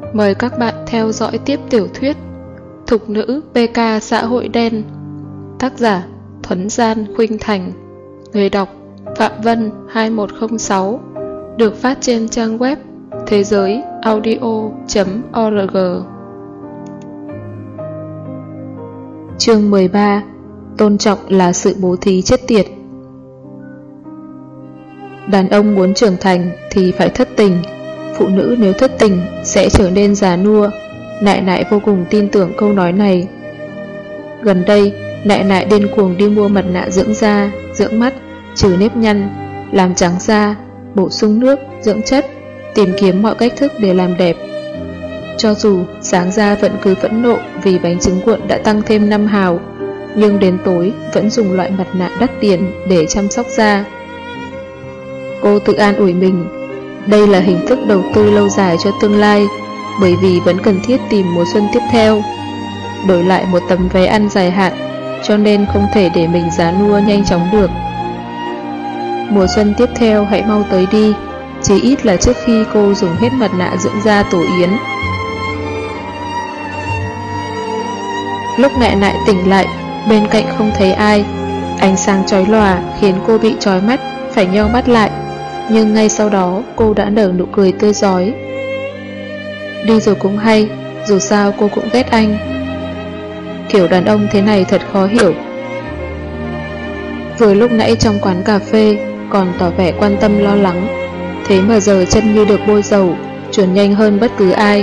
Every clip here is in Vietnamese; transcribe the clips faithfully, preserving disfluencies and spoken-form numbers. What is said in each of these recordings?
Mời các bạn theo dõi tiếp tiểu thuyết Thục nữ pê ca xã hội đen. Tác giả Thuấn Gian Khuynh Thành. Người đọc Phạm Vân hai một không sáu. Được phát trên trang web thế giới audio chấm org. Chương mười ba. Tôn trọng là sự bố thí chết tiệt. Đàn ông muốn trưởng thành thì phải thất tình. Phụ nữ nếu thất tình sẽ trở nên già nua. Nại nại vô cùng tin tưởng câu nói này. Gần đây, nại nại điên cuồng đi mua mặt nạ dưỡng da, dưỡng mắt, trừ nếp nhăn, làm trắng da, bổ sung nước, dưỡng chất, tìm kiếm mọi cách thức để làm đẹp. Cho dù sáng ra vẫn cứ phẫn nộ vì bánh trứng cuộn đã tăng thêm năm hào, nhưng đến tối vẫn dùng loại mặt nạ đắt tiền để chăm sóc da. Cô tự an ủi mình, đây là hình thức đầu tư lâu dài cho tương lai, bởi vì vẫn cần thiết tìm mùa xuân tiếp theo. Đổi lại một tấm vé ăn dài hạn, cho nên không thể để mình già nua nhanh chóng được. Mùa xuân tiếp theo hãy mau tới đi, chỉ ít là trước khi cô dùng hết mặt nạ dưỡng da tổ yến. Lúc nại nại tỉnh lại, bên cạnh không thấy ai. Ánh sáng chói lòa khiến cô bị chói mắt, phải nheo mắt lại. Nhưng ngay sau đó cô đã nở nụ cười tươi rói. Đi rồi cũng hay, dù sao cô cũng ghét anh. Kiểu đàn ông thế này thật khó hiểu. Vừa lúc nãy trong quán cà phê còn tỏ vẻ quan tâm lo lắng, thế mà giờ chân như được bôi dầu, chuyển nhanh hơn bất cứ ai.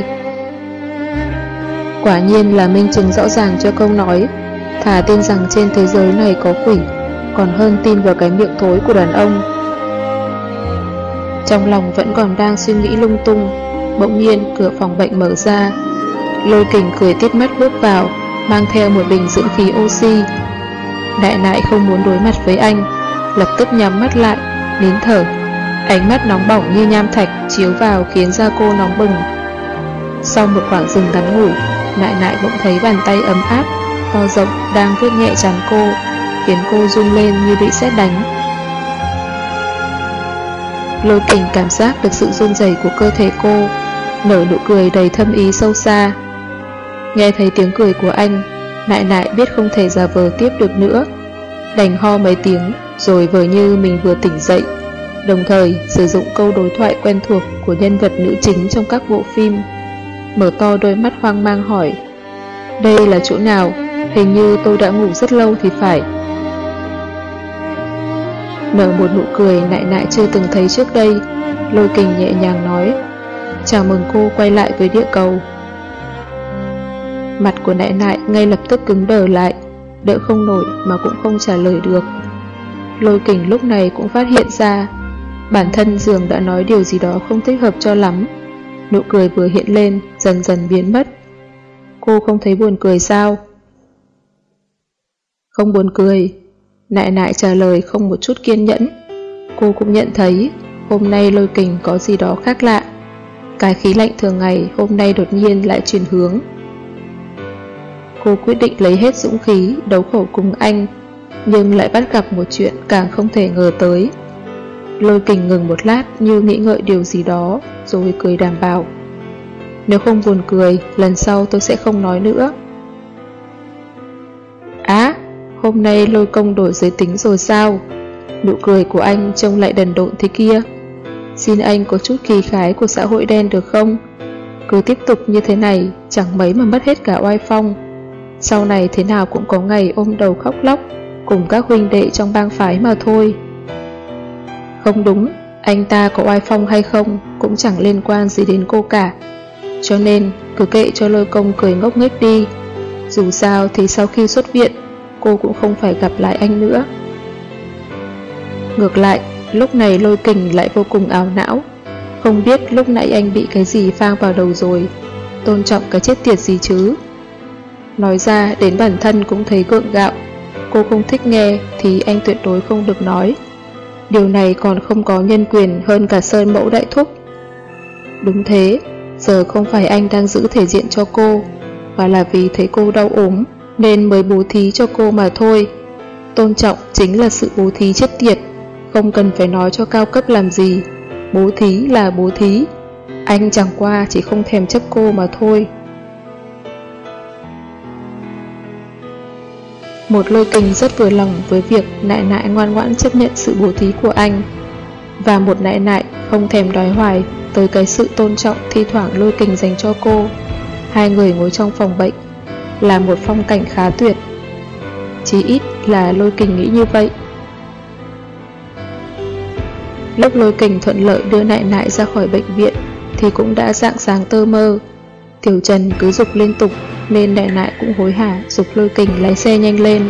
Quả nhiên là minh chứng rõ ràng cho câu nói, thà tin rằng trên thế giới này có quỷ, còn hơn tin vào cái miệng thối của đàn ông. Trong lòng vẫn còn đang suy nghĩ lung tung, bỗng nhiên cửa phòng bệnh mở ra. Lôi Kình cười tít mắt bước vào, mang theo một bình dưỡng khí oxy. Đại nại không muốn đối mặt với anh, lập tức nhắm mắt lại, nín thở. Ánh mắt nóng bỏng như nham thạch chiếu vào khiến da cô nóng bừng. Sau một khoảng dừng ngắn ngủi, nại nại bỗng thấy bàn tay ấm áp, to rộng đang vuốt nhẹ trán cô, khiến cô run lên như bị sét đánh. Lôi Kình cảm giác được sự run rẩy của cơ thể cô, nở nụ cười đầy thâm ý sâu xa. Nghe thấy tiếng cười của anh, nại nại biết không thể giả vờ tiếp được nữa, đành ho mấy tiếng rồi vờ như mình vừa tỉnh dậy, đồng thời sử dụng câu đối thoại quen thuộc của nhân vật nữ chính trong các bộ phim. Mở to đôi mắt hoang mang hỏi, đây là chỗ nào? Hình như tôi đã ngủ rất lâu thì phải. Nở một nụ cười nại nại chưa từng thấy trước đây, Lôi Kình nhẹ nhàng nói, chào mừng cô quay lại với địa cầu. Mặt của nại nại ngay lập tức cứng đờ lại, đỡ không nổi mà cũng không trả lời được. Lôi Kình lúc này cũng phát hiện ra bản thân dường đã nói điều gì đó không thích hợp cho lắm. Nụ cười vừa hiện lên dần dần biến mất. Cô không thấy buồn cười sao? Không buồn cười, nại nại trả lời không một chút kiên nhẫn. Cô cũng nhận thấy hôm nay Lôi Kình có gì đó khác lạ. Cái khí lạnh thường ngày hôm nay đột nhiên lại chuyển hướng. Cô quyết định lấy hết dũng khí đấu khẩu cùng anh, nhưng lại bắt gặp một chuyện càng không thể ngờ tới. Lôi Kình ngừng một lát như nghĩ ngợi điều gì đó, rồi cười đảm bảo, nếu không buồn cười, lần sau tôi sẽ không nói nữa. Á, hôm nay Lôi công đổi giới tính rồi sao? Nụ cười của anh trông lại đần độn thế kia. Xin anh có chút khí khái của xã hội đen được không? Cứ tiếp tục như thế này, chẳng mấy mà mất hết cả oai phong. Sau này thế nào cũng có ngày ôm đầu khóc lóc cùng các huynh đệ trong bang phái mà thôi. Không đúng, anh ta có oai phong hay không cũng chẳng liên quan gì đến cô cả. Cho nên cứ kệ cho Lôi công cười ngốc nghếch đi. Dù sao thì sau khi xuất viện, cô cũng không phải gặp lại anh nữa. Ngược lại, lúc này Lôi Kình lại vô cùng ảo não. Không biết lúc nãy anh bị cái gì phang vào đầu rồi. Tôn trọng cái chết tiệt gì chứ? Nói ra đến bản thân cũng thấy gượng gạo. Cô không thích nghe thì anh tuyệt đối không được nói. Điều này còn không có nhân quyền hơn cả Sơn Mẫu Đại Thúc. Đúng thế, giờ không phải anh đang giữ thể diện cho cô, mà là vì thấy cô đau ốm nên mới bố thí cho cô mà thôi. Tôn trọng chính là sự bố thí chết tiệt, không cần phải nói cho cao cấp làm gì. Bố thí là bố thí. Anh chẳng qua chỉ không thèm chấp cô mà thôi. Một Lôi Kình rất vừa lòng với việc Nại Nại ngoan ngoãn chấp nhận sự bố thí của anh, và một Nại Nại không thèm đói hoài tới cái sự tôn trọng thi thoảng Lôi Kình dành cho cô. Hai người ngồi trong phòng bệnh là một phong cảnh khá tuyệt. Chí ít là Lôi Kình nghĩ như vậy. Lúc Lôi Kình thuận lợi đưa Nại Nại ra khỏi bệnh viện thì cũng đã rạng sáng tơ mơ. Tiểu Trần cứ giục liên tục nên Nại Nại cũng hối hả giục Lôi Kình lái xe nhanh lên.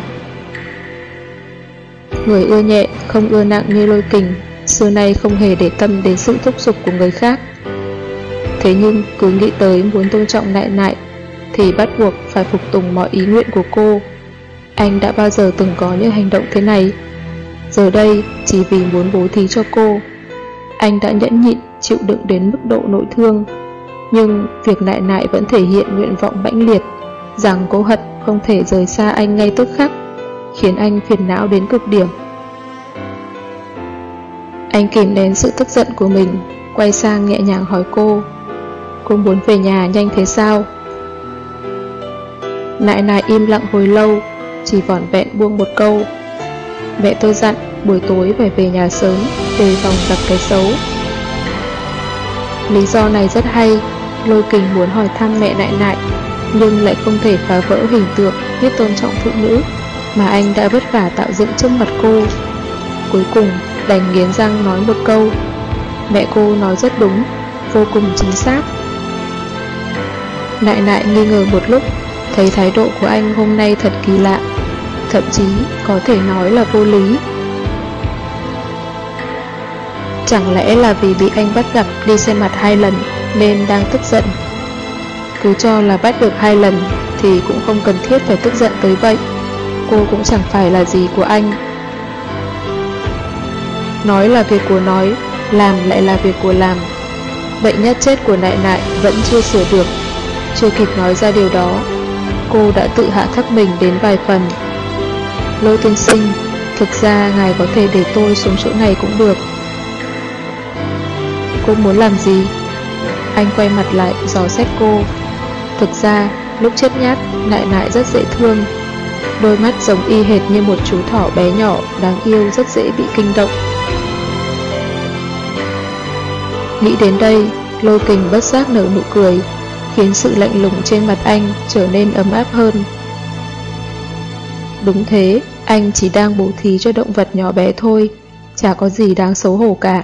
Người ưa nhẹ không ưa nặng như Lôi Kình xưa nay không hề để tâm đến sự thúc giục của người khác. Thế nhưng cứ nghĩ tới muốn tôn trọng Nại Nại thì bắt buộc phải phục tùng mọi ý nguyện của cô. Anh đã bao giờ từng có những hành động thế này. Giờ đây chỉ vì muốn bố thí cho cô, anh đã nhẫn nhịn chịu đựng đến mức độ nội thương. Nhưng việc Nại Nại vẫn thể hiện nguyện vọng mãnh liệt rằng cô hận không thể rời xa anh ngay tức khắc, khiến anh phiền não đến cực điểm. Anh kìm nén sự tức giận của mình, quay sang nhẹ nhàng hỏi cô: Cô muốn về nhà nhanh thế sao? Nại Nại im lặng hồi lâu, chỉ vỏn vẹn buông một câu: Mẹ tôi dặn buổi tối phải về nhà sớm, đề phòng gặp cái xấu. Lý do này rất hay. Lôi Kình muốn hỏi thăm mẹ Nại Nại, nhưng lại không thể phá vỡ hình tượng biết tôn trọng phụ nữ mà anh đã vất vả tạo dựng trước mặt cô. Cuối cùng đành nghiến răng nói một câu: Mẹ cô nói rất đúng, vô cùng chính xác. Nại Nại nghi ngờ một lúc, thấy thái độ của anh hôm nay thật kỳ lạ, thậm chí có thể nói là vô lý. Chẳng lẽ là vì bị anh bắt gặp đi xem mặt hai lần nên đang tức giận? Cứ cho là bắt được hai lần thì cũng không cần thiết phải tức giận tới vậy. Cô cũng chẳng phải là gì của anh. Nói là việc của nói, làm lại là việc của làm. Bệnh nhát chết của Nại Nại vẫn chưa sửa được. Chưa kịp nói ra điều đó, cô đã tự hạ thấp mình đến vài phần. Lôi tiên sinh, thực ra ngài có thể để tôi xuống chỗ này cũng được. Cô muốn làm gì? Anh quay mặt lại dò xét cô. Thực ra lúc chết nhát, Nại Nại rất dễ thương. Đôi mắt giống y hệt như một chú thỏ bé nhỏ đáng yêu, rất dễ bị kinh động. Nghĩ đến đây, Lôi Kình bất giác nở nụ cười, khiến sự lạnh lùng trên mặt anh trở nên ấm áp hơn. Đúng thế, anh chỉ đang bố thí cho động vật nhỏ bé thôi, chả có gì đáng xấu hổ cả.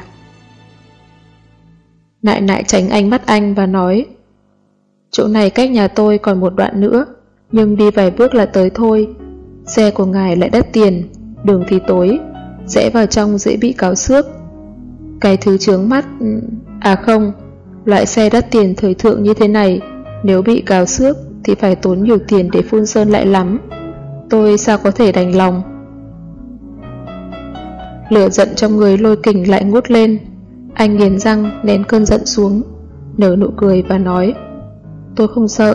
Nại Nại tránh ánh mắt anh và nói: Chỗ này cách nhà tôi còn một đoạn nữa, nhưng đi vài bước là tới thôi. Xe của ngài lại đắt tiền, đường thì tối, rẽ vào trong dễ bị cáu xước. Cái thứ chướng mắt... À không, loại xe đắt tiền thời thượng như thế này, nếu bị cáu xước thì phải tốn nhiều tiền để phun sơn lại lắm. Tôi sao có thể đành lòng. Lửa giận trong người Lôi Kình lại ngút lên. Anh nghiến răng nén cơn giận xuống, nở nụ cười và nói: Tôi không sợ.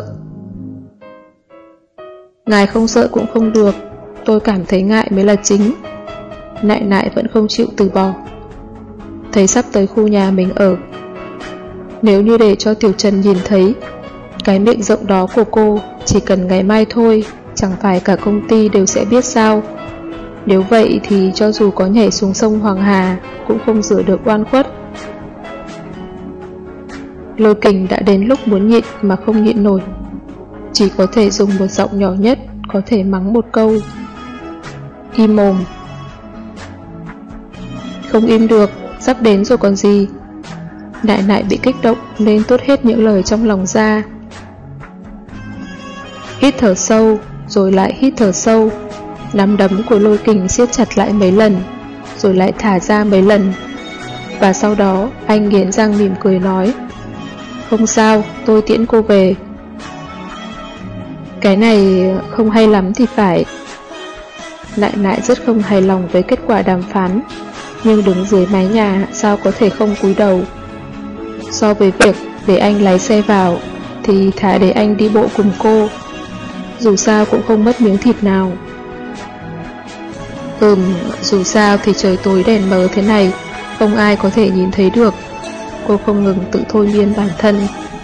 Ngài không sợ cũng không được, tôi cảm thấy ngại mới là chính. Nại Nại vẫn không chịu từ bỏ. Thấy sắp tới khu nhà mình ở, nếu như để cho Tiểu Trần nhìn thấy cái miệng rộng đó của cô, chỉ cần ngày mai thôi, chẳng phải cả công ty đều sẽ biết sao? Nếu vậy thì cho dù có nhảy xuống sông Hoàng Hà cũng không rửa được oan khuất. Lôi Kình đã đến lúc muốn nhịn mà không nhịn nổi, chỉ có thể dùng một giọng nhỏ nhất có thể mắng một câu: Im mồm. Không im được, sắp đến rồi còn gì. Nại Nại bị kích động nên tốt hết những lời trong lòng ra. Hít thở sâu, rồi lại hít thở sâu. Nắm đấm của Lôi Kình siết chặt lại mấy lần, rồi lại thả ra mấy lần. Và sau đó anh nghiến răng mỉm cười nói: Không sao, tôi tiễn cô về. Cái này không hay lắm thì phải. Nại Nại rất không hài lòng với kết quả đàm phán, nhưng đứng dưới mái nhà sao có thể không cúi đầu. So với việc để anh lái xe vào thì thà để anh đi bộ cùng cô, dù sao cũng không mất miếng thịt nào. Ừm, dù sao thì trời tối đèn mờ thế này, không ai có thể nhìn thấy được. cô không ngừng tự thôi miên bản thân.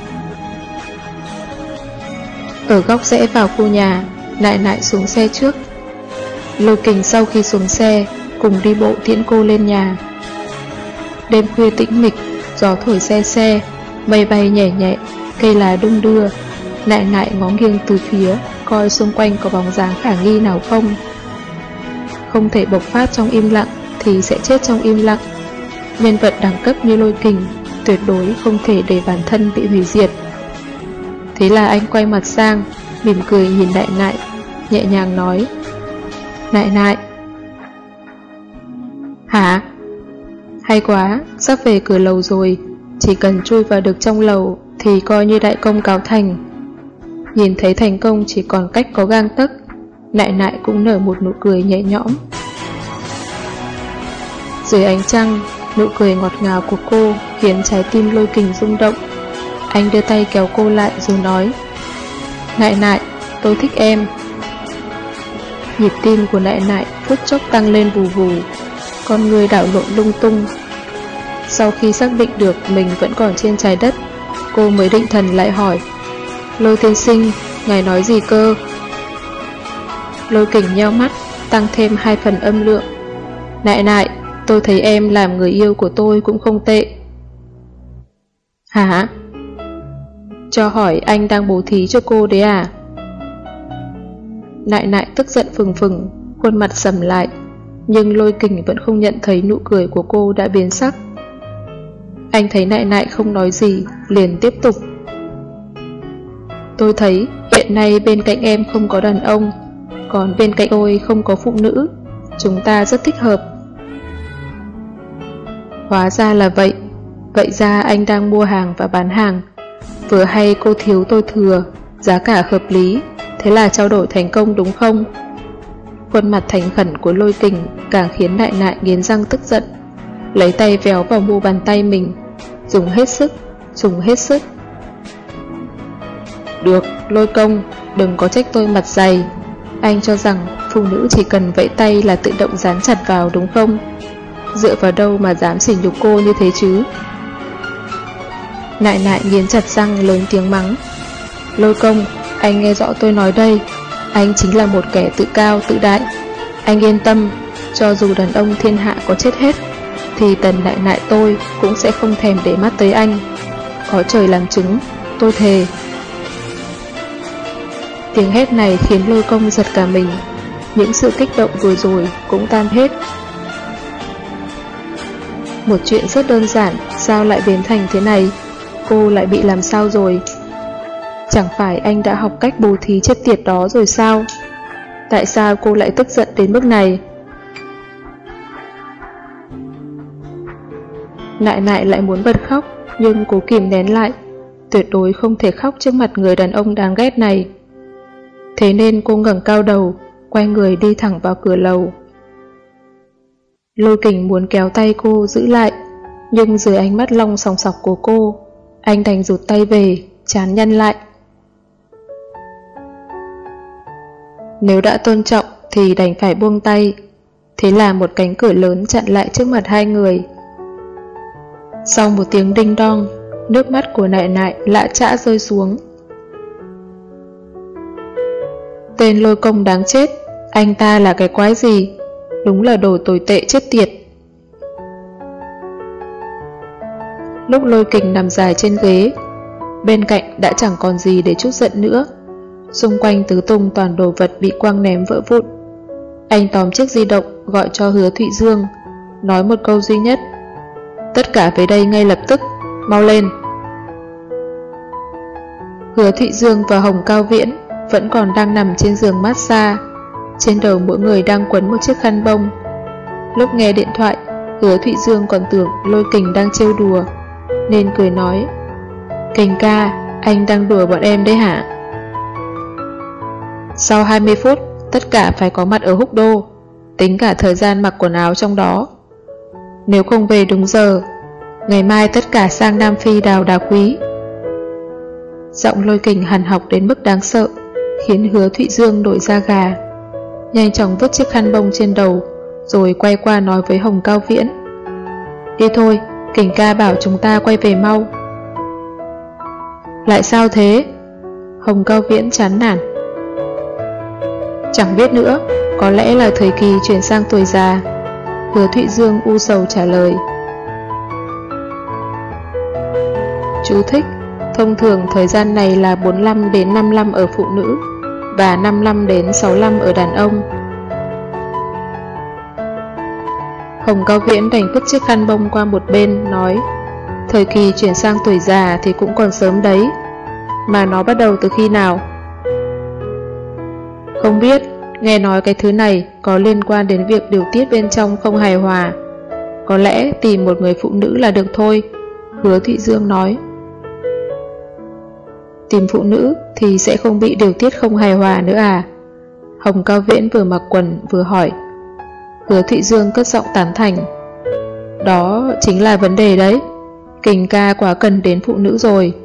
Ở góc rẽ vào khu nhà, Nại Nại xuống xe trước. Lôi Kình sau khi xuống xe cùng đi bộ tiễn cô lên nhà. Đêm khuya tĩnh mịch, gió thổi se se, mây bay nhẹ nhẹ, cây lá đung đưa. Nại Nại ngó nghiêng từ phía, coi xung quanh có bóng dáng khả nghi nào không. Không thể bộc phát trong im lặng thì sẽ chết trong im lặng. Nhân vật đẳng cấp như Lôi Kình tuyệt đối không thể để bản thân bị hủy diệt. Thế là anh quay mặt sang, mỉm cười nhìn Nại Nại, nhẹ nhàng nói: Nại Nại. Hả? Hay quá, sắp về cửa lầu rồi, chỉ cần chui vào được trong lầu thì coi như đại công cáo thành. Nhìn thấy thành công chỉ còn cách có gang tấc, Nại Nại cũng nở một nụ cười nhẹ nhõm. Dưới ánh trăng, nụ cười ngọt ngào của cô khiến trái tim Lôi Kình rung động. Anh đưa tay kéo cô lại rồi nói: Nại Nại, tôi thích em. Nhịp tim của Nại Nại phút chốc tăng lên vù vù, con người đảo lộn lung tung. Sau khi xác định được mình vẫn còn trên trái đất, cô mới định thần lại hỏi: Lôi tiên sinh, ngài nói gì cơ? Lôi Kình nheo mắt, tăng thêm hai phần âm lượng: Nại Nại, tôi thấy em làm người yêu của tôi cũng không tệ. Hả? Cho hỏi anh đang bố thí cho cô đấy à? Nại Nại tức giận phừng phừng, khuôn mặt sầm lại, nhưng Lôi Kình vẫn không nhận thấy nụ cười của cô đã biến sắc. Anh thấy Nại Nại không nói gì, liền tiếp tục: Tôi thấy hiện nay bên cạnh em không có đàn ông, còn bên cạnh tôi không có phụ nữ, chúng ta rất thích hợp. Hóa ra là vậy. Vậy ra anh đang mua hàng và bán hàng. Vừa hay cô thiếu tôi thừa, giá cả hợp lý, thế là trao đổi thành công đúng không? Khuôn mặt thành khẩn của Lôi Kình càng khiến Nại Nại nghiến răng tức giận, lấy tay véo vào mu bàn tay mình, dùng hết sức, dùng hết sức. Được, Lôi công, đừng có trách tôi mặt dày. Anh cho rằng phụ nữ chỉ cần vẫy tay là tự động dán chặt vào đúng không? Dựa vào đâu mà dám sỉ nhục cô như thế chứ? Nại Nại nghiến chặt răng lớn tiếng mắng: Lôi công, anh nghe rõ tôi nói đây, anh chính là một kẻ tự cao tự đại. Anh yên tâm, cho dù đàn ông thiên hạ có chết hết thì Tần Nại Nại tôi cũng sẽ không thèm để mắt tới anh. Có trời làm chứng, tôi thề. Tiếng hét này khiến Lôi công giật cả mình, những sự kích động vừa rồi cũng tan hết. Một chuyện rất đơn giản, sao lại biến thành thế này? Cô lại bị làm sao rồi? Chẳng phải anh đã học cách bố thí chết tiệt đó rồi sao? Tại sao cô lại tức giận đến mức này? Nại Nại lại muốn bật khóc, nhưng cố kìm nén lại, tuyệt đối không thể khóc trước mặt người đàn ông đáng ghét này. Thế nên cô ngẩng cao đầu, quay người đi thẳng vào cửa lầu. Lôi Kình muốn kéo tay cô giữ lại, nhưng dưới ánh mắt long sòng sọc của cô, anh đành rụt tay về, chán nhăn lại. Nếu đã tôn trọng thì đành phải buông tay. Thế là một cánh cửa lớn chặn lại trước mặt hai người. Sau một tiếng đinh đong, nước mắt của Nại Nại lạ chã rơi xuống. Tên Lôi công đáng chết, anh ta là cái quái gì? Đúng là đồ tồi tệ chết tiệt. Lúc Lôi Kình nằm dài trên ghế, bên cạnh đã chẳng còn gì để trút giận nữa. Xung quanh tứ tung toàn đồ vật bị quăng ném vỡ vụn. Anh tóm chiếc di động gọi cho Hứa Thụy Dương, nói một câu duy nhất: Tất cả về đây ngay lập tức, mau lên. Hứa Thụy Dương và Hồng Cao Viễn vẫn còn đang nằm trên giường massage, trên đầu mỗi người đang quấn một chiếc khăn bông. Lúc nghe điện thoại, Hứa Thụy Dương còn tưởng Lôi Kình đang trêu đùa, nên cười nói: Kình ca, anh đang đùa bọn em đấy hả? Sau hai mươi phút, tất cả phải có mặt ở Húc Đô, tính cả thời gian mặc quần áo trong đó. Nếu không về đúng giờ, ngày mai tất cả sang Nam Phi đào đá quý. Giọng Lôi Kình hằn học đến mức đáng sợ, khiến Hứa Thụy Dương nổi da gà. Nhanh chóng vứt chiếc khăn bông trên đầu, rồi quay qua nói với Hồng Cao Viễn: Đi thôi, Kình ca bảo chúng ta quay về mau. Lại sao thế? Hồng Cao Viễn chán nản. Chẳng biết nữa, có lẽ là thời kỳ chuyển sang tuổi già. Hứa Thụy Dương u sầu trả lời. Chú thích: thông thường thời gian này là bốn mươi lăm đến năm mươi lăm ở phụ nữ và năm mươi lăm đến sáu mươi lăm ở đàn ông. Hồng Cao Viễn đành vứt chiếc khăn bông qua một bên, nói: thời kỳ chuyển sang tuổi già thì cũng còn sớm đấy. Mà nó bắt đầu từ khi nào? Không biết, nghe nói cái thứ này có liên quan đến việc điều tiết bên trong không hài hòa. Có lẽ tìm một người phụ nữ là được thôi, Hứa Thụy Dương nói. Tìm phụ nữ thì sẽ không bị điều tiết không hài hòa nữa à? Hồng Cao Viễn vừa mặc quần vừa hỏi. Hứa Thụy Dương cất giọng tán thành. Đó chính là vấn đề đấy. Kình ca quá cần đến phụ nữ rồi.